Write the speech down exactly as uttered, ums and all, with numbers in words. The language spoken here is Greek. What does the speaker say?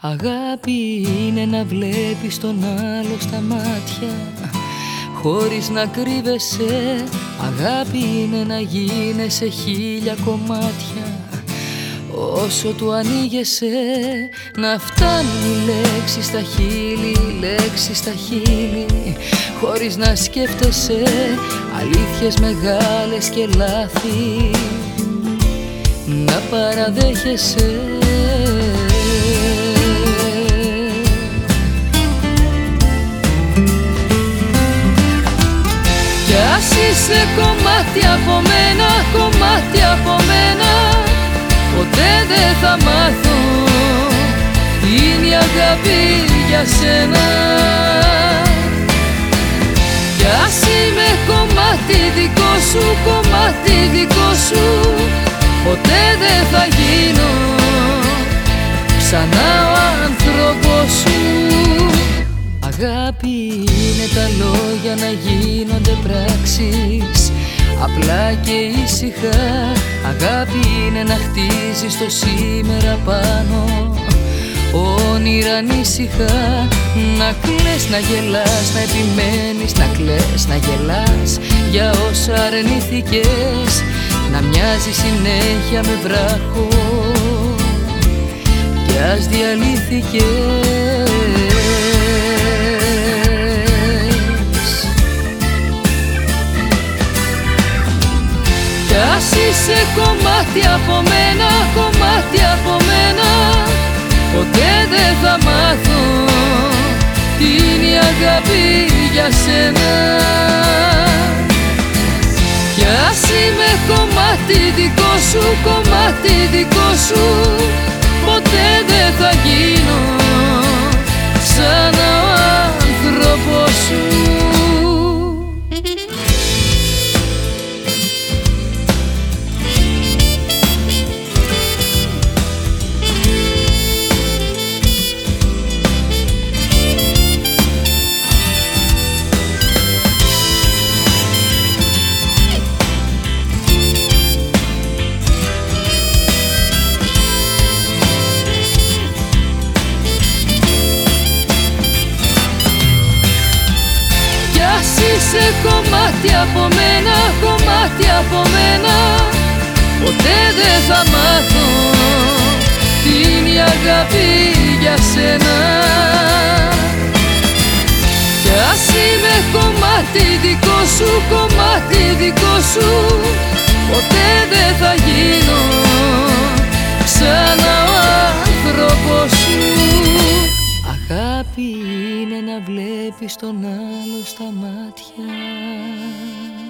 Αγάπη είναι να βλέπεις τον άλλο στα μάτια χωρίς να κρύβεσαι. Αγάπη είναι να γίνεσαι χίλια κομμάτια όσο του ανοίγεσαι. Να φτάνουν οι λέξεις στα χείλη, οι λέξεις στα χείλη χωρίς να σκέφτεσαι αλήθειες μεγάλες και λάθη να παραδέχεσαι. Κι ας είσαι κομμάτι από μένα, κομμάτι από μένα, ποτέ δεν θα μάθω τι είναι η αγάπη για σένα. Κι ας είμαι κομμάτι δικό σου, κομμάτι δικό σου, ποτέ δεν θα γίνω ξανά ο άνθρωπος σου. Αγάπη είναι τα λόγια να γίνονται πράξεις απλά και ήσυχα. Αγάπη είναι να χτίζεις το σήμερα πάνω όνειρα ανήσυχα. Να κλαις, να γελάς, να επιμένεις, να κλαις, να γελάς για όσα αρνήθηκες. Να μοιάζει συνέχεια με βράχο κι ας διαλύθηκες. Κι ας είσαι κομμάτι από μένα, κομμάτι από μένα, ποτέ δεν θα μάθω τι είναι η αγάπη για σένα. Κι ας είμαι κομμάτι δικό σου, κομμάτι δικό σου, ποτέ δεν θα γίνω ξανά ο άνθρωπος σου. Είσαι κομμάτι από μένα, κομμάτι από μένα, ποτέ δεν θα μάθω τι είναι η αγάπη για σένα. Κι ας είμαι κομμάτι δικό σου, κομμάτι δικό σου, ποτέ δεν θα γίνω ξανά ο άνθρωπος σου. Αγάπη είναι να βλέπεις τον άλλο στα μάτια